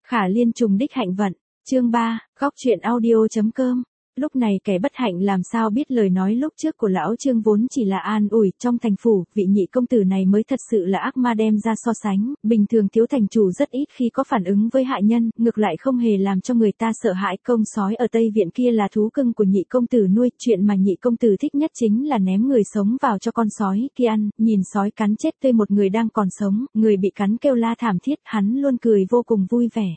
Khả Liên trùng đích hạnh vận, chương 3, góc truyện audio.com. Lúc này kẻ bất hạnh làm sao biết lời nói lúc trước của lão Trương vốn chỉ là an ủi, trong thành phủ, vị nhị công tử này mới thật sự là ác ma đem ra so sánh, bình thường thiếu thành chủ rất ít khi có phản ứng với hạ nhân, ngược lại không hề làm cho người ta sợ hãi. Công sói ở Tây Viện kia là thú cưng của nhị công tử nuôi, chuyện mà nhị công tử thích nhất chính là ném người sống vào cho con sói kia ăn, nhìn sói cắn chết tươi một người đang còn sống, người bị cắn kêu la thảm thiết, hắn luôn cười vô cùng vui vẻ.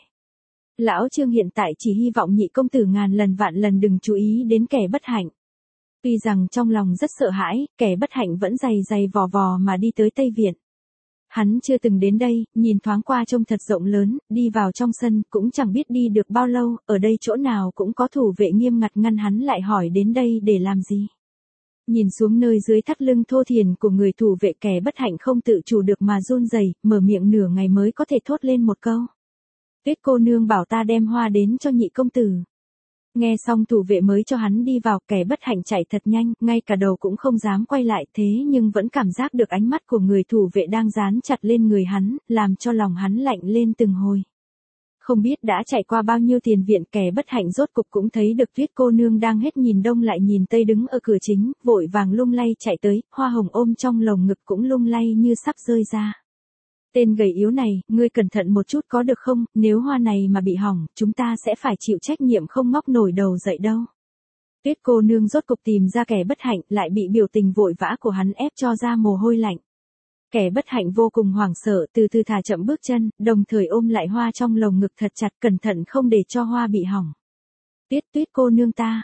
Lão Trương hiện tại chỉ hy vọng nhị công tử ngàn lần vạn lần đừng chú ý đến kẻ bất hạnh. Tuy rằng trong lòng rất sợ hãi, kẻ bất hạnh vẫn giày vò vò mà đi tới Tây Viện. Hắn chưa từng đến đây, nhìn thoáng qua trông thật rộng lớn, đi vào trong sân, cũng chẳng biết đi được bao lâu, ở đây chỗ nào cũng có thủ vệ nghiêm ngặt ngăn hắn lại, hỏi đến đây để làm gì. Nhìn xuống nơi dưới thắt lưng thô thiển của người thủ vệ, kẻ bất hạnh không tự chủ được mà run rẩy, mở miệng nửa ngày mới có thể thốt lên một câu. Tuyết cô nương bảo ta đem hoa đến cho nhị công tử. Nghe xong thủ vệ mới cho hắn đi vào, kẻ bất hạnh chạy thật nhanh, ngay cả đầu cũng không dám quay lại, thế nhưng vẫn cảm giác được ánh mắt của người thủ vệ đang dán chặt lên người hắn, làm cho lòng hắn lạnh lên từng hồi. Không biết đã chạy qua bao nhiêu tiền viện, kẻ bất hạnh rốt cục cũng thấy được Tuyết cô nương đang hết nhìn đông lại nhìn tây đứng ở cửa chính, vội vàng lung lay chạy tới, hoa hồng ôm trong lồng ngực cũng lung lay như sắp rơi ra. Tên gầy yếu này, ngươi cẩn thận một chút có được không, nếu hoa này mà bị hỏng, chúng ta sẽ phải chịu trách nhiệm không ngóc nổi đầu dậy đâu. Tuyết cô nương rốt cục tìm ra kẻ bất hạnh, lại bị biểu tình vội vã của hắn ép cho ra mồ hôi lạnh. Kẻ bất hạnh vô cùng hoảng sợ, từ từ thả chậm bước chân, đồng thời ôm lại hoa trong lồng ngực thật chặt, cẩn thận không để cho hoa bị hỏng. Tuyết cô nương ta,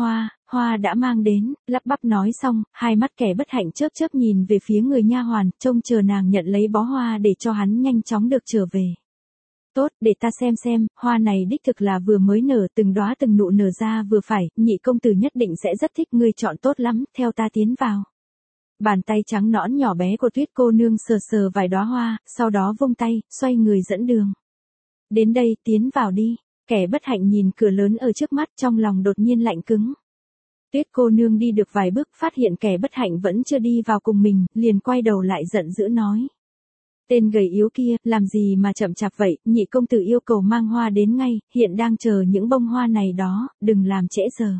hoa đã mang đến, lắp bắp nói xong, hai mắt kẻ bất hạnh chớp chớp nhìn về phía người nha hoàn, trông chờ nàng nhận lấy bó hoa để cho hắn nhanh chóng được trở về. Tốt, để ta xem, hoa này đích thực là vừa mới nở, từng đóa từng nụ nở ra vừa phải, nhị công tử nhất định sẽ rất thích, ngươi chọn tốt lắm, theo ta tiến vào. Bàn tay trắng nõn nhỏ bé của Tuyết cô nương sờ vài đóa hoa, sau đó vung tay, xoay người dẫn đường. Đến đây, tiến vào đi. Kẻ bất hạnh nhìn cửa lớn ở trước mắt, trong lòng đột nhiên lạnh cứng. Tuyết cô nương đi được vài bước, phát hiện kẻ bất hạnh vẫn chưa đi vào cùng mình, liền quay đầu lại giận dữ nói. Tên gầy yếu kia, làm gì mà chậm chạp vậy, nhị công tử yêu cầu mang hoa đến ngay, hiện đang chờ những bông hoa này đó, đừng làm trễ giờ.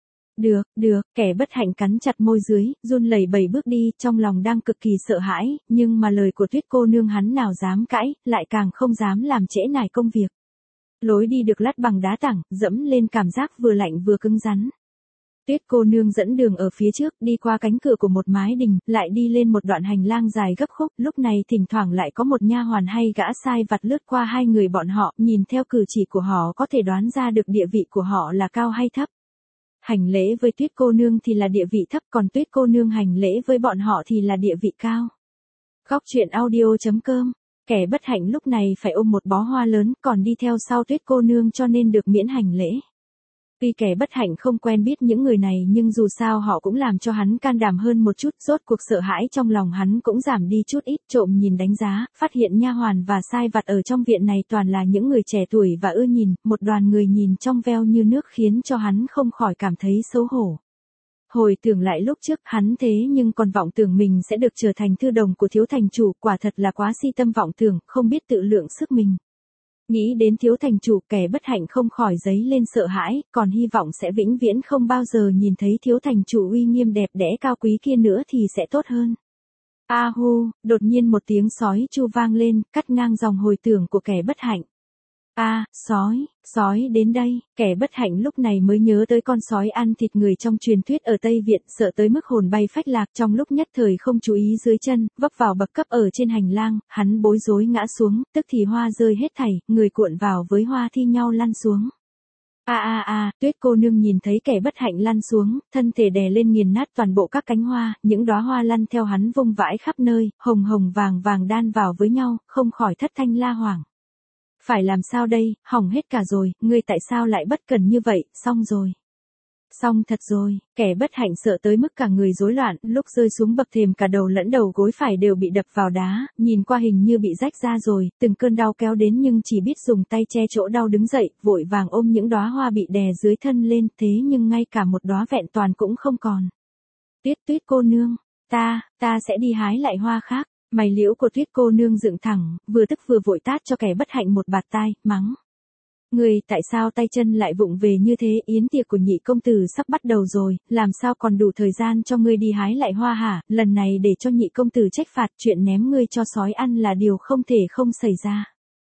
Được, kẻ bất hạnh cắn chặt môi dưới, run lẩy bẩy bước đi, trong lòng đang cực kỳ sợ hãi, nhưng mà lời của Tuyết cô nương hắn nào dám cãi, lại càng không dám làm trễ nải công việc. Lối đi được lát bằng đá tảng, dẫm lên cảm giác vừa lạnh vừa cứng rắn. Tuyết cô nương dẫn đường ở phía trước, đi qua cánh cửa của một mái đình, lại đi lên một đoạn hành lang dài gấp khúc, lúc này thỉnh thoảng lại có một nha hoàn hay gã sai vặt lướt qua hai người bọn họ, nhìn theo cử chỉ của họ có thể đoán ra được địa vị của họ là cao hay thấp. Hành lễ với Tuyết cô nương thì là địa vị thấp, còn Tuyết cô nương hành lễ với bọn họ thì là địa vị cao. Góc truyện audio.com. Kẻ bất hạnh lúc này phải ôm một bó hoa lớn, còn đi theo sau Tuyết cô nương cho nên được miễn hành lễ. Tuy kẻ bất hạnh không quen biết những người này nhưng dù sao họ cũng làm cho hắn can đảm hơn một chút, rốt cuộc sợ hãi trong lòng hắn cũng giảm đi chút ít, trộm nhìn đánh giá, phát hiện nha hoàn và sai vặt ở trong viện này toàn là những người trẻ tuổi và ưa nhìn, một đoàn người nhìn trong veo như nước khiến cho hắn không khỏi cảm thấy xấu hổ. Hồi tưởng lại lúc trước hắn thế nhưng còn vọng tưởng mình sẽ được trở thành thư đồng của thiếu thành chủ, quả thật là quá si tâm vọng tưởng, không biết tự lượng sức mình. Nghĩ đến thiếu thành chủ, kẻ bất hạnh không khỏi dấy lên sợ hãi, còn hy vọng sẽ vĩnh viễn không bao giờ nhìn thấy thiếu thành chủ uy nghiêm đẹp đẽ cao quý kia nữa thì sẽ tốt hơn. A hu, đột nhiên một tiếng sói chu vang lên, cắt ngang dòng hồi tưởng của kẻ bất hạnh. Sói đến đây, kẻ bất hạnh lúc này mới nhớ tới con sói ăn thịt người trong truyền thuyết ở Tây Viện, sợ tới mức hồn bay phách lạc, trong lúc nhất thời không chú ý dưới chân, vấp vào bậc cấp ở trên hành lang, hắn bối rối ngã xuống, tức thì hoa rơi hết thảy, người cuộn vào với hoa thi nhau lăn xuống. Tuyết cô nương nhìn thấy kẻ bất hạnh lăn xuống, thân thể đè lên nghiền nát toàn bộ các cánh hoa, những đóa hoa lăn theo hắn vung vãi khắp nơi, hồng vàng đan vào với nhau, không khỏi thất thanh la hoảng. Phải làm sao đây, hỏng hết cả rồi, ngươi tại sao lại bất cẩn như vậy, xong thật rồi, kẻ bất hạnh sợ tới mức cả người rối loạn, lúc rơi xuống bậc thềm cả đầu lẫn đầu gối phải đều bị đập vào đá, nhìn qua hình như bị rách ra rồi, từng cơn đau kéo đến nhưng chỉ biết dùng tay che chỗ đau đứng dậy, vội vàng ôm những đóa hoa bị đè dưới thân lên, thế nhưng ngay cả một đóa vẹn toàn cũng không còn. Tuyết cô nương, ta sẽ đi hái lại hoa khác. Mày liễu của Tuyết cô nương dựng thẳng, vừa tức vừa vội tát cho kẻ bất hạnh một bạt tai, mắng. Ngươi tại sao tay chân lại vụng về như thế, yến tiệc của nhị công tử sắp bắt đầu rồi, làm sao còn đủ thời gian cho ngươi đi hái lại hoa hả, lần này để cho nhị công tử trách phạt, chuyện ném ngươi cho sói ăn là điều không thể không xảy ra.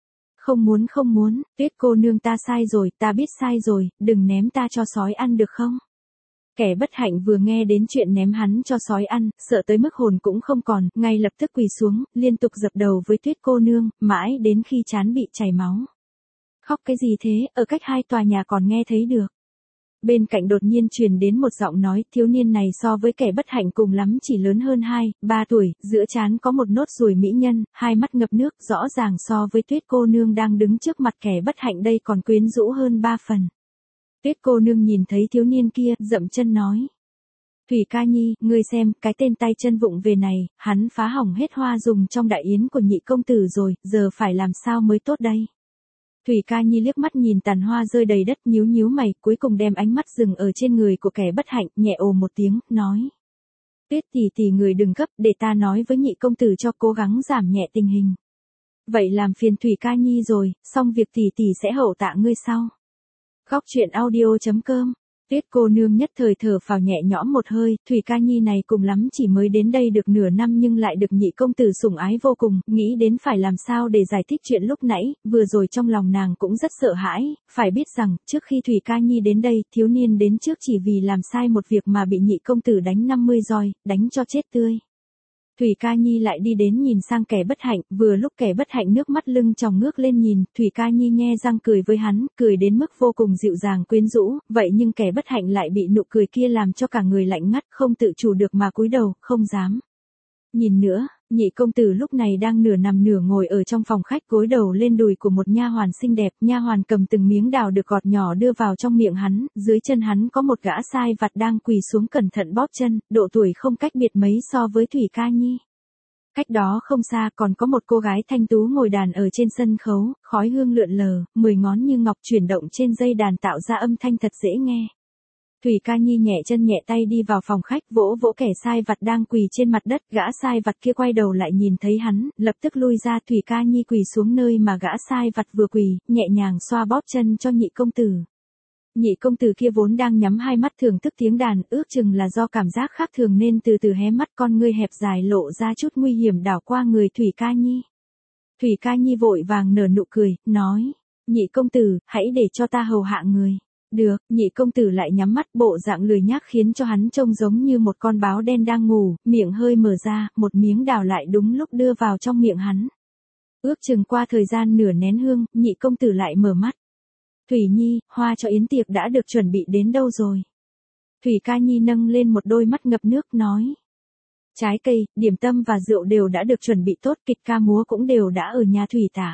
Không muốn, Tuyết cô nương ta sai rồi, ta biết sai rồi, đừng ném ta cho sói ăn được không? Kẻ bất hạnh vừa nghe đến chuyện ném hắn cho sói ăn, sợ tới mức hồn cũng không còn, ngay lập tức quỳ xuống, liên tục dập đầu với Tuyết cô nương, mãi đến khi trán bị chảy máu. Khóc cái gì thế, ở cách 2 tòa nhà còn nghe thấy được. Bên cạnh đột nhiên truyền đến một giọng nói, thiếu niên này so với kẻ bất hạnh cùng lắm chỉ lớn hơn 2-3 tuổi, giữa trán có một nốt ruồi mỹ nhân, hai mắt ngập nước, rõ ràng so với Tuyết cô nương đang đứng trước mặt kẻ bất hạnh đây còn quyến rũ hơn 3 phần. Tuyết cô nương nhìn thấy thiếu niên kia, dậm chân nói. Thủy ca nhi, ngươi xem, cái tên tay chân vụng về này, hắn phá hỏng hết hoa dùng trong đại yến của nhị công tử rồi, giờ phải làm sao mới tốt đây? Thủy ca nhi liếc mắt nhìn tàn hoa rơi đầy đất, nhíu nhíu mày, cuối cùng đem ánh mắt dừng ở trên người của kẻ bất hạnh, nhẹ ồ một tiếng, nói. Tuyết tỷ tỷ người đừng gấp, để ta nói với nhị công tử cho cố gắng giảm nhẹ tình hình. Vậy làm phiền Thủy ca nhi rồi, xong việc tỷ tỷ sẽ hậu tạ ngươi sau. Góc truyện audio.com. Tuyết cô nương nhất thời thở phào nhẹ nhõm một hơi, Thủy ca nhi này cùng lắm chỉ mới đến đây được nửa năm nhưng lại được nhị công tử sủng ái vô cùng, nghĩ đến phải làm sao để giải thích chuyện lúc nãy, vừa rồi trong lòng nàng cũng rất sợ hãi, phải biết rằng, trước khi Thủy ca nhi đến đây, thiếu niên đến trước chỉ vì làm sai một việc mà bị nhị công tử đánh 50 roi, đánh cho chết tươi. Thủy ca nhi lại đi đến nhìn sang kẻ bất hạnh, vừa lúc kẻ bất hạnh nước mắt lưng tròng ngước lên nhìn, Thủy ca nhi nhe răng cười với hắn, cười đến mức vô cùng dịu dàng quyến rũ, vậy nhưng kẻ bất hạnh lại bị nụ cười kia làm cho cả người lạnh ngắt, không tự chủ được mà cúi đầu, không dám nhìn nữa. Nhị công tử lúc này đang nửa nằm nửa ngồi ở trong phòng khách, gối đầu lên đùi của một nha hoàn xinh đẹp, nha hoàn cầm từng miếng đào được gọt nhỏ đưa vào trong miệng hắn, dưới chân hắn có một gã sai vặt đang quỳ xuống cẩn thận bóp chân, độ tuổi không cách biệt mấy so với Thủy ca nhi. Cách đó không xa còn có một cô gái thanh tú ngồi đàn ở trên sân khấu, khói hương lượn lờ, 10 ngón như ngọc chuyển động trên dây đàn tạo ra âm thanh thật dễ nghe. Thủy ca nhi nhẹ chân nhẹ tay đi vào phòng khách, vỗ vỗ kẻ sai vặt đang quỳ trên mặt đất, gã sai vặt kia quay đầu lại nhìn thấy hắn, lập tức lui ra. Thủy ca nhi quỳ xuống nơi mà gã sai vặt vừa quỳ, nhẹ nhàng xoa bóp chân cho nhị công tử. Nhị công tử kia vốn đang nhắm hai mắt thưởng thức tiếng đàn, ước chừng là do cảm giác khác thường nên từ từ hé mắt, con ngươi hẹp dài lộ ra chút nguy hiểm đảo qua người Thủy ca nhi. Thủy ca nhi vội vàng nở nụ cười, nói, nhị công tử, hãy để cho ta hầu hạ người. Được, nhị công tử lại nhắm mắt, bộ dạng lười nhác khiến cho hắn trông giống như một con báo đen đang ngủ, miệng hơi mở ra, một miếng đào lại đúng lúc đưa vào trong miệng hắn. Ước chừng qua thời gian nửa nén hương, nhị công tử lại mở mắt. Thủy nhi, hoa cho yến tiệc đã được chuẩn bị đến đâu rồi? Thủy ca nhi nâng lên một đôi mắt ngập nước nói. Trái cây, điểm tâm và rượu đều đã được chuẩn bị tốt, kịch ca múa cũng đều đã ở nhà Thủy tả.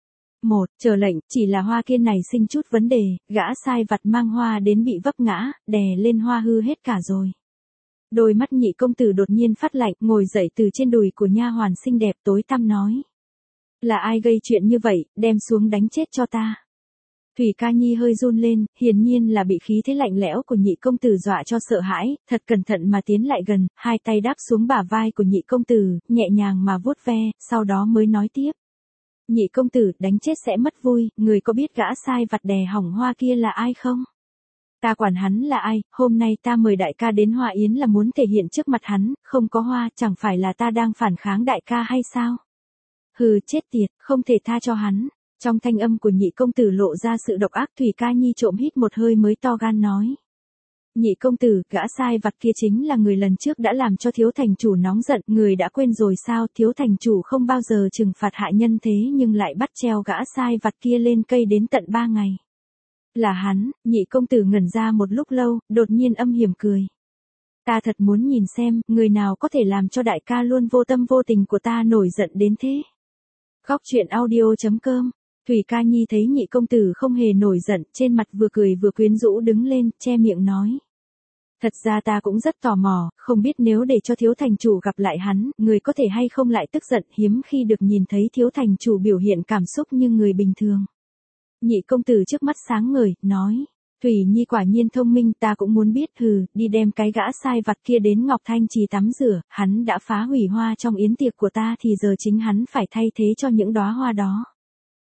Chờ lệnh, chỉ là hoa kia này sinh chút vấn đề, gã sai vặt mang hoa đến bị vấp ngã, đè lên hoa hư hết cả rồi. Đôi mắt nhị công tử đột nhiên phát lạnh, ngồi dậy từ trên đùi của nha hoàn xinh đẹp tối tăm nói. Là ai gây chuyện như vậy, đem xuống đánh chết cho ta. Thủy ca nhi hơi run lên, hiển nhiên là bị khí thế lạnh lẽo của nhị công tử dọa cho sợ hãi, thật cẩn thận mà tiến lại gần, hai tay đáp xuống bả vai của nhị công tử, nhẹ nhàng mà vuốt ve, sau đó mới nói tiếp. Nhị công tử, đánh chết sẽ mất vui, người có biết gã sai vặt đè hỏng hoa kia là ai không? Ta quản hắn là ai, hôm nay ta mời đại ca đến hoa yến là muốn thể hiện trước mặt hắn, không có hoa, chẳng phải là ta đang phản kháng đại ca hay sao? Hừ, chết tiệt, không thể tha cho hắn. Trong thanh âm của nhị công tử lộ ra sự độc ác. Thủy ca nhi trộm hít một hơi mới to gan nói. Nhị công tử, gã sai vặt kia chính là người lần trước đã làm cho thiếu thành chủ nóng giận, người đã quên rồi sao? Thiếu thành chủ không bao giờ trừng phạt hạ nhân thế nhưng lại bắt treo gã sai vặt kia lên cây đến tận 3 ngày. Là hắn. Nhị công tử ngẩn ra một lúc lâu, đột nhiên âm hiểm cười. Ta thật muốn nhìn xem, người nào có thể làm cho đại ca luôn vô tâm vô tình của ta nổi giận đến thế. Góc truyện audio.com. Thủy ca nhi thấy nhị công tử không hề nổi giận, trên mặt vừa cười vừa quyến rũ đứng lên, che miệng nói. Thật ra ta cũng rất tò mò, không biết nếu để cho thiếu thành chủ gặp lại hắn, người có thể hay không lại tức giận, hiếm khi được nhìn thấy thiếu thành chủ biểu hiện cảm xúc như người bình thường. Nhị công tử trước mắt sáng ngời, nói. Thủy nhi quả nhiên thông minh, ta cũng muốn biết. Đi đem cái gã sai vặt kia đến Ngọc Thanh Trì tắm rửa, hắn đã phá hủy hoa trong yến tiệc của ta thì giờ chính hắn phải thay thế cho những đóa hoa đó.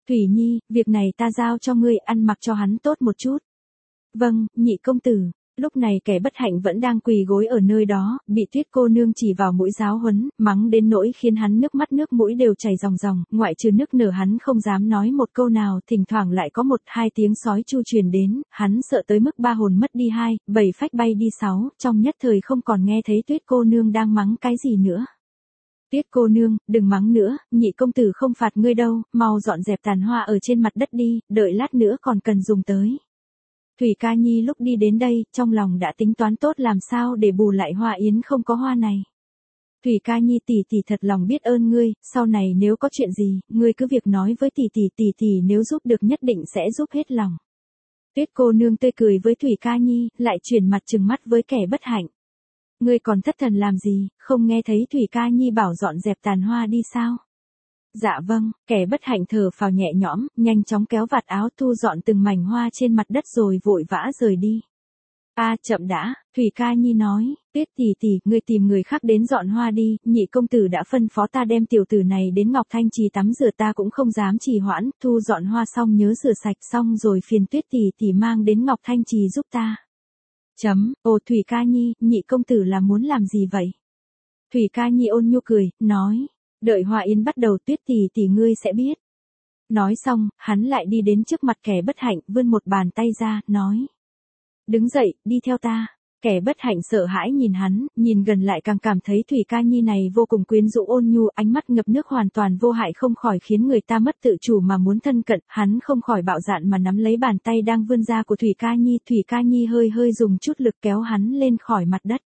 Thủy Nhi, việc này ta giao cho ngươi, ăn mặc cho hắn tốt một chút. Vâng, nhị công tử. Lúc này kẻ bất hạnh vẫn đang quỳ gối ở nơi đó, bị Tuyết cô nương chỉ vào mũi giáo huấn, mắng đến nỗi khiến hắn nước mắt nước mũi đều chảy ròng ròng, ngoại trừ nức nở hắn không dám nói một câu nào, thỉnh thoảng lại có một hai tiếng sói chu truyền đến, hắn sợ tới mức ba hồn mất đi hai, bảy phách bay đi sáu, trong nhất thời không còn nghe thấy Tuyết cô nương đang mắng cái gì nữa. Tuyết cô nương, đừng mắng nữa, nhị công tử không phạt ngươi đâu, mau dọn dẹp tàn hoa ở trên mặt đất đi, đợi lát nữa còn cần dùng tới. Thủy Ca Nhi lúc đi đến đây, trong lòng đã tính toán tốt làm sao để bù lại hoa yến không có hoa này. Thủy Ca Nhi tỷ tỷ thật lòng biết ơn ngươi, sau này nếu có chuyện gì, ngươi cứ việc nói với tỷ tỷ nếu giúp được nhất định sẽ giúp hết lòng. Tuyết cô nương tươi cười với Thủy Ca Nhi, lại chuyển mặt trừng mắt với kẻ bất hạnh. Ngươi còn thất thần làm gì, không nghe thấy Thủy Ca Nhi bảo dọn dẹp tàn hoa đi sao? Dạ vâng, kẻ bất hạnh thở phào nhẹ nhõm, nhanh chóng kéo vạt áo thu dọn từng mảnh hoa trên mặt đất rồi vội vã rời đi. Chậm đã, Thủy Ca Nhi nói, Tuyết tỷ, ngươi tìm người khác đến dọn hoa đi, nhị công tử đã phân phó ta đem tiểu tử này đến Ngọc Thanh Trì tắm rửa, ta cũng không dám trì hoãn, thu dọn hoa xong nhớ rửa sạch xong rồi phiền Tuyết tỷ mang đến Ngọc Thanh Trì giúp ta. Thủy Ca Nhi, nhị công tử là muốn làm gì vậy? Thủy Ca Nhi ôn nhu cười, nói, đợi hoa yến bắt đầu Tuyết tỷ ngươi sẽ biết. Nói xong, hắn lại đi đến trước mặt kẻ bất hạnh, vươn một bàn tay ra, nói. Đứng dậy, đi theo ta. Kẻ bất hạnh sợ hãi nhìn hắn, nhìn gần lại càng cảm thấy Thủy Ca Nhi này vô cùng quyến rũ ôn nhu, ánh mắt ngập nước hoàn toàn vô hại không khỏi khiến người ta mất tự chủ mà muốn thân cận, hắn không khỏi bạo dạn mà nắm lấy bàn tay đang vươn ra của Thủy Ca Nhi hơi dùng chút lực kéo hắn lên khỏi mặt đất.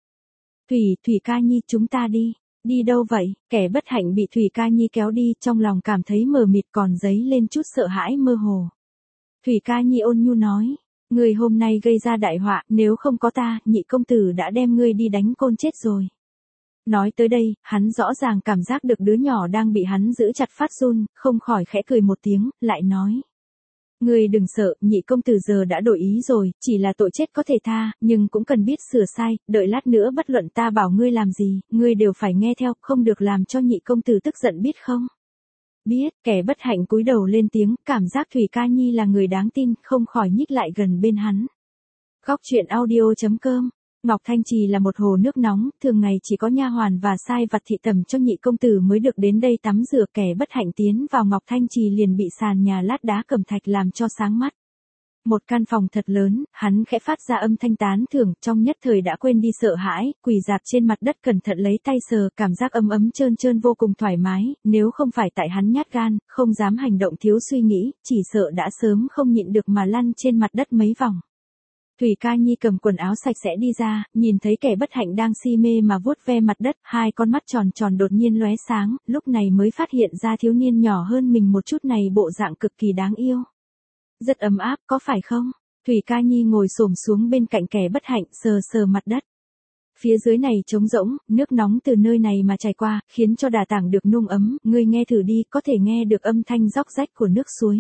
Thủy Ca Nhi chúng ta đi. Đi đâu vậy? Kẻ bất hạnh bị Thủy Ca Nhi kéo đi, trong lòng cảm thấy mờ mịt còn dấy lên chút sợ hãi mơ hồ. Thủy Ca Nhi ôn nhu nói, ngươi hôm nay gây ra đại họa, nếu không có ta, nhị công tử đã đem ngươi đi đánh côn chết rồi. Nói tới đây, hắn rõ ràng cảm giác được đứa nhỏ đang bị hắn giữ chặt phát run, không khỏi khẽ cười một tiếng, lại nói. Ngươi đừng sợ, nhị công tử giờ đã đổi ý rồi, chỉ là tội chết có thể tha, nhưng cũng cần biết sửa sai, đợi lát nữa bất luận ta bảo ngươi làm gì, ngươi đều phải nghe theo, không được làm cho nhị công tử tức giận biết không? Biết, kẻ bất hạnh cúi đầu lên tiếng, cảm giác Thủy Ca Nhi là người đáng tin, không khỏi nhích lại gần bên hắn. Góc truyện audio.com. Ngọc Thanh Trì là một hồ nước nóng, thường ngày chỉ có nha hoàn và sai vặt thị tẩm cho nhị công tử mới được đến đây tắm rửa, kẻ bất hạnh tiến vào Ngọc Thanh Trì liền bị sàn nhà lát đá cẩm thạch làm cho sáng mắt. Một căn phòng thật lớn, hắn khẽ phát ra âm thanh tán thưởng, trong nhất thời đã quên đi sợ hãi, quỳ dạp trên mặt đất cẩn thận lấy tay sờ, cảm giác ấm trơn vô cùng thoải mái, nếu không phải tại hắn nhát gan, không dám hành động thiếu suy nghĩ, chỉ sợ đã sớm không nhịn được mà lăn trên mặt đất mấy vòng. Thủy Ca Nhi cầm quần áo sạch sẽ đi ra, nhìn thấy kẻ bất hạnh đang si mê mà vuốt ve mặt đất, hai con mắt tròn đột nhiên lóe sáng, lúc này mới phát hiện ra thiếu niên nhỏ hơn mình một chút này bộ dạng cực kỳ đáng yêu. Rất ấm áp, có phải không? Thủy Ca Nhi ngồi xổm xuống bên cạnh kẻ bất hạnh, sờ mặt đất. Phía dưới này trống rỗng, nước nóng từ nơi này mà chảy qua, khiến cho đà tảng được nung ấm, ngươi nghe thử đi, có thể nghe được âm thanh róc rách của nước suối.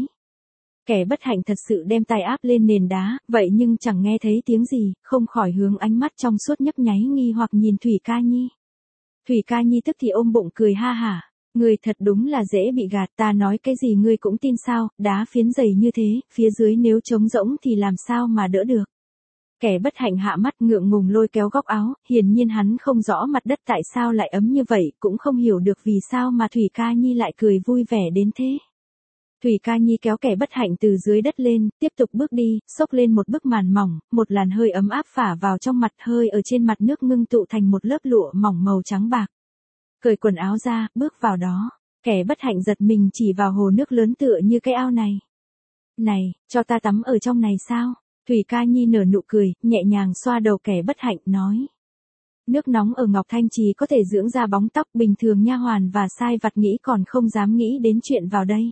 Kẻ bất hạnh thật sự đem tay áp lên nền đá, vậy nhưng chẳng nghe thấy tiếng gì, không khỏi hướng ánh mắt trong suốt nhấp nháy nghi hoặc nhìn Thủy Ca Nhi. Thủy Ca Nhi tức thì ôm bụng cười ha hả. Ngươi thật đúng là dễ bị gạt, ta nói cái gì ngươi cũng tin sao, đá phiến dày như thế, phía dưới nếu trống rỗng thì làm sao mà đỡ được. Kẻ bất hạnh hạ mắt ngượng ngùng lôi kéo góc áo, hiển nhiên hắn không rõ mặt đất tại sao lại ấm như vậy, cũng không hiểu được vì sao mà Thủy Ca Nhi lại cười vui vẻ đến thế. Thủy Ca Nhi kéo kẻ bất hạnh từ dưới đất lên, tiếp tục bước đi, xốc lên một bức màn mỏng, một làn hơi ấm áp phả vào trong mặt, hơi ở trên mặt nước ngưng tụ thành một lớp lụa mỏng màu trắng bạc. Cởi quần áo ra, bước vào đó, kẻ bất hạnh giật mình chỉ vào hồ nước lớn tựa như cái ao này. Này, cho ta tắm ở trong này sao? Thủy Ca Nhi nở nụ cười, nhẹ nhàng xoa đầu kẻ bất hạnh, nói. Nước nóng ở Ngọc Thanh Trì có thể dưỡng da bóng tóc, bình thường nha hoàn và sai vặt nghĩ còn không dám nghĩ đến chuyện vào đây.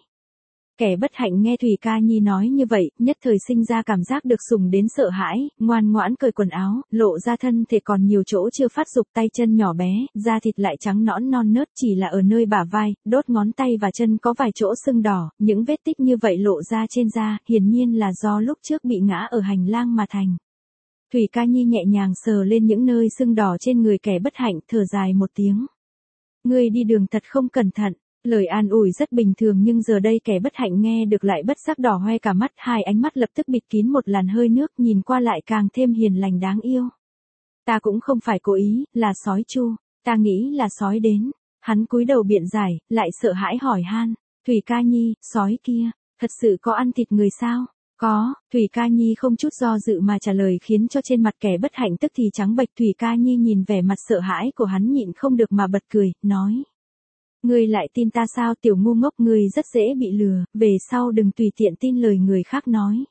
Kẻ bất hạnh nghe Thủy Ca Nhi nói như vậy, nhất thời sinh ra cảm giác được sủng đến sợ hãi, ngoan ngoãn cởi quần áo, lộ ra thân thể còn nhiều chỗ chưa phát dục, tay chân nhỏ bé, da thịt lại trắng nõn non nớt, chỉ là ở nơi bả vai, đốt ngón tay và chân có vài chỗ sưng đỏ, những vết tích như vậy lộ ra trên da, hiển nhiên là do lúc trước bị ngã ở hành lang mà thành. Thủy Ca Nhi nhẹ nhàng sờ lên những nơi sưng đỏ trên người kẻ bất hạnh, thở dài một tiếng. Ngươi đi đường thật không cẩn thận. Lời an ủi rất bình thường nhưng giờ đây kẻ bất hạnh nghe được lại bất giác đỏ hoe cả mắt, hai ánh mắt lập tức bịt kín một làn hơi nước, nhìn qua lại càng thêm hiền lành đáng yêu. Ta cũng không phải cố ý, là sói Chu, ta nghĩ là sói đến. Hắn cúi đầu biện giải, lại sợ hãi hỏi han, Thủy Ca Nhi, sói kia, thật sự có ăn thịt người sao? Có, Thủy Ca Nhi không chút do dự mà trả lời khiến cho trên mặt kẻ bất hạnh tức thì trắng bệch. Thủy Ca Nhi nhìn vẻ mặt sợ hãi của hắn nhịn không được mà bật cười, nói. Ngươi lại tin ta sao, tiểu ngu ngốc, ngươi rất dễ bị lừa, về sau đừng tùy tiện tin lời người khác nói.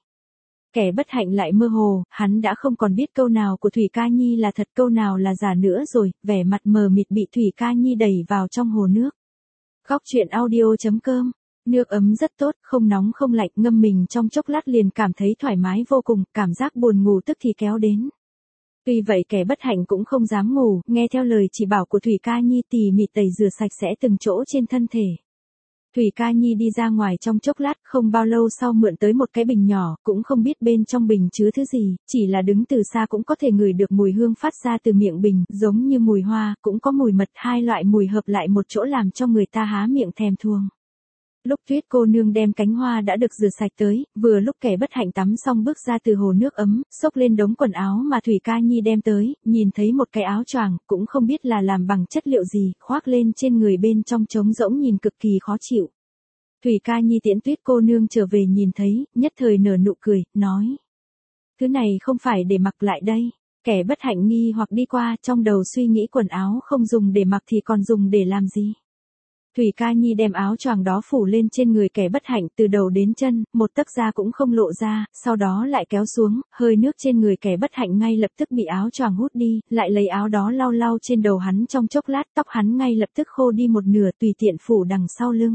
Kẻ bất hạnh lại mơ hồ, hắn đã không còn biết câu nào của Thủy Ca Nhi là thật, câu nào là giả nữa rồi, vẻ mặt mờ mịt bị Thủy Ca Nhi đẩy vào trong hồ nước. Góc truyện audio.com. Nước ấm rất tốt, không nóng không lạnh, ngâm mình trong chốc lát liền cảm thấy thoải mái vô cùng, cảm giác buồn ngủ tức thì kéo đến. Tuy vậy kẻ bất hạnh cũng không dám ngủ, nghe theo lời chỉ bảo của Thủy Ca Nhi tỉ mỉ tẩy rửa sạch sẽ từng chỗ trên thân thể. Thủy Ca Nhi đi ra ngoài trong chốc lát, không bao lâu sau mượn tới một cái bình nhỏ, cũng không biết bên trong bình chứa thứ gì, chỉ là đứng từ xa cũng có thể ngửi được mùi hương phát ra từ miệng bình, giống như mùi hoa, cũng có mùi mật, hai loại mùi hợp lại một chỗ làm cho người ta há miệng thèm thuồng. Lúc Tuyết cô nương đem cánh hoa đã được rửa sạch tới, vừa lúc kẻ bất hạnh tắm xong bước ra từ hồ nước ấm, xốc lên đống quần áo mà Thủy Ca Nhi đem tới, nhìn thấy một cái áo choàng, cũng không biết là làm bằng chất liệu gì, khoác lên trên người bên trong trống rỗng nhìn cực kỳ khó chịu. Thủy Ca Nhi tiễn Tuyết cô nương trở về nhìn thấy, nhất thời nở nụ cười, nói. Thứ này không phải để mặc lại đây. Kẻ bất hạnh nghi hoặc đi qua, trong đầu suy nghĩ quần áo không dùng để mặc thì còn dùng để làm gì. Thủy Ca Nhi đem áo choàng đó phủ lên trên người kẻ bất hạnh từ đầu đến chân, một tấc da cũng không lộ ra, sau đó lại kéo xuống, hơi nước trên người kẻ bất hạnh ngay lập tức bị áo choàng hút đi, lại lấy áo đó lau lau trên đầu hắn trong chốc lát, tóc hắn ngay lập tức khô đi một nửa, tùy tiện phủ đằng sau lưng.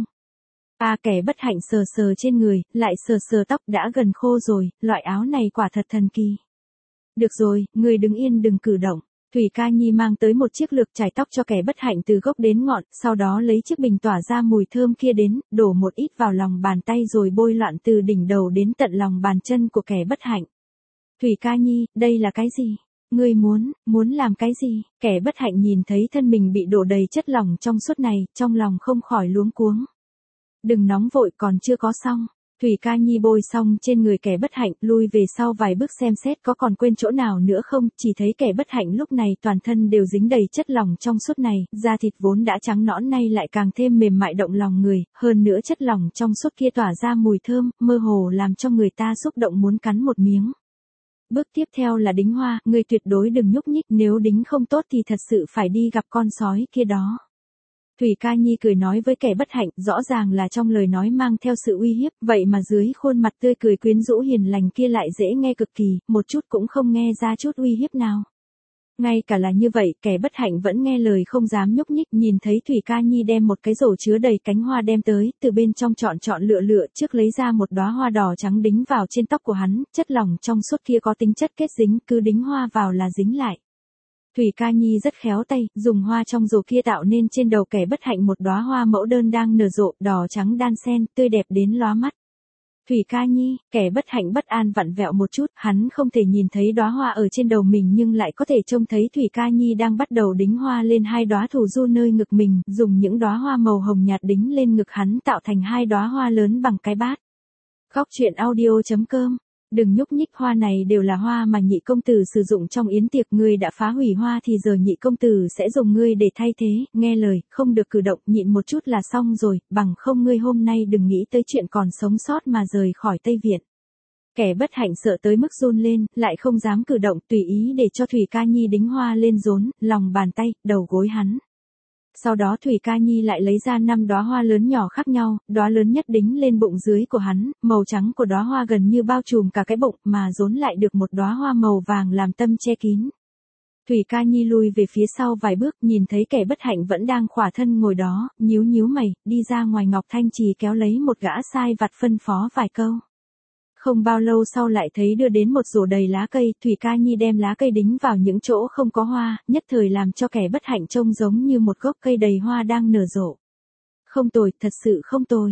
Kẻ bất hạnh sờ sờ trên người, lại sờ sờ tóc, đã gần khô rồi, loại áo này quả thật thần kỳ. Được rồi, người đứng yên đừng cử động. Thủy Ca Nhi mang tới một chiếc lược chải tóc cho kẻ bất hạnh từ gốc đến ngọn, sau đó lấy chiếc bình tỏa ra mùi thơm kia đến, đổ một ít vào lòng bàn tay rồi bôi loạn từ đỉnh đầu đến tận lòng bàn chân của kẻ bất hạnh. Thủy Ca Nhi, đây là cái gì? Ngươi muốn làm cái gì? Kẻ bất hạnh nhìn thấy thân mình bị đổ đầy chất lỏng trong suốt này, trong lòng không khỏi luống cuống. Đừng nóng vội, còn chưa có xong. Thủy Ca Nhi bôi xong trên người kẻ bất hạnh, lui về sau vài bước xem xét có còn quên chỗ nào nữa không, chỉ thấy kẻ bất hạnh lúc này toàn thân đều dính đầy chất lỏng trong suốt này, da thịt vốn đã trắng nõn nay lại càng thêm mềm mại động lòng người, hơn nữa chất lỏng trong suốt kia tỏa ra mùi thơm, mơ hồ làm cho người ta xúc động muốn cắn một miếng. Bước tiếp theo là đính hoa, người tuyệt đối đừng nhúc nhích, nếu đính không tốt thì thật sự phải đi gặp con sói kia đó. Thủy Ca Nhi cười nói với kẻ bất hạnh, rõ ràng là trong lời nói mang theo sự uy hiếp, vậy mà dưới khuôn mặt tươi cười quyến rũ hiền lành kia lại dễ nghe cực kỳ, một chút cũng không nghe ra chút uy hiếp nào. Ngay cả là như vậy, kẻ bất hạnh vẫn nghe lời không dám nhúc nhích, nhìn thấy Thủy Ca Nhi đem một cái rổ chứa đầy cánh hoa đem tới, từ bên trong chọn lựa, trước lấy ra một đóa hoa đỏ trắng đính vào trên tóc của hắn, chất lỏng trong suốt kia có tính chất kết dính, cứ đính hoa vào là dính lại. Thủy Ca Nhi rất khéo tay, dùng hoa trong rổ kia tạo nên trên đầu kẻ bất hạnh một đóa hoa mẫu đơn đang nở rộ, đỏ trắng đan xen, tươi đẹp đến lóa mắt. Thủy Ca Nhi, kẻ bất hạnh bất an vặn vẹo một chút, hắn không thể nhìn thấy đóa hoa ở trên đầu mình nhưng lại có thể trông thấy Thủy Ca Nhi đang bắt đầu đính hoa lên hai đóa thù du nơi ngực mình, dùng những đóa hoa màu hồng nhạt đính lên ngực hắn tạo thành hai đóa hoa lớn bằng cái bát. Góc truyện audio.com. Đừng nhúc nhích, hoa này đều là hoa mà nhị công tử sử dụng trong yến tiệc, ngươi đã phá hủy hoa thì giờ nhị công tử sẽ dùng ngươi để thay thế, nghe lời, không được cử động, nhịn một chút là xong rồi, bằng không ngươi hôm nay đừng nghĩ tới chuyện còn sống sót mà rời khỏi Tây Viện. Kẻ bất hạnh sợ tới mức run lên, lại không dám cử động, tùy ý để cho Thủy Ca Nhi đính hoa lên rốn, lòng bàn tay, đầu gối hắn. Sau đó Thủy Ca Nhi lại lấy ra 5 đóa hoa lớn nhỏ khác nhau, đóa lớn nhất đính lên bụng dưới của hắn, màu trắng của đóa hoa gần như bao trùm cả cái bụng, mà rốn lại được một đóa hoa màu vàng làm tâm che kín. Thủy Ca Nhi lui về phía sau vài bước, nhìn thấy kẻ bất hạnh vẫn đang khỏa thân ngồi đó, nhíu mày, đi ra ngoài Ngọc Thanh Trì kéo lấy một gã sai vặt phân phó vài câu. Không bao lâu sau lại thấy đưa đến một rổ đầy lá cây, Thủy Ca Nhi đem lá cây đính vào những chỗ không có hoa, nhất thời làm cho kẻ bất hạnh trông giống như một gốc cây đầy hoa đang nở rộ. Không tồi, thật sự không tồi.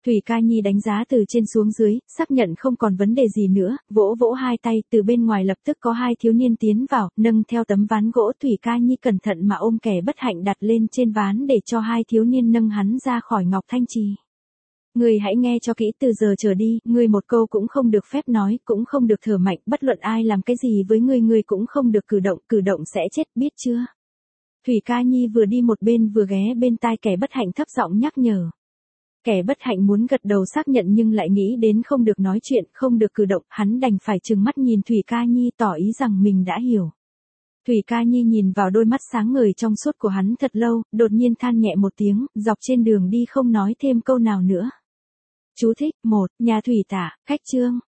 Thủy Ca Nhi đánh giá từ trên xuống dưới, xác nhận không còn vấn đề gì nữa, vỗ vỗ hai tay, từ bên ngoài lập tức có hai thiếu niên tiến vào, nâng theo tấm ván gỗ. Thủy Ca Nhi cẩn thận mà ôm kẻ bất hạnh đặt lên trên ván để cho hai thiếu niên nâng hắn ra khỏi Ngọc Thanh Trì. Ngươi hãy nghe cho kỹ, từ giờ trở đi, ngươi một câu cũng không được phép nói, cũng không được thở mạnh, bất luận ai làm cái gì với ngươi cũng không được cử động sẽ chết, biết chưa? Thủy Ca Nhi vừa đi một bên vừa ghé bên tai kẻ bất hạnh thấp giọng nhắc nhở. Kẻ bất hạnh muốn gật đầu xác nhận nhưng lại nghĩ đến không được nói chuyện, không được cử động, hắn đành phải trừng mắt nhìn Thủy Ca Nhi tỏ ý rằng mình đã hiểu. Thủy Ca Nhi nhìn vào đôi mắt sáng ngời trong suốt của hắn thật lâu, đột nhiên than nhẹ một tiếng, dọc trên đường đi không nói thêm câu nào nữa. Chú thích, 1, nhà thủy tả, khách trương.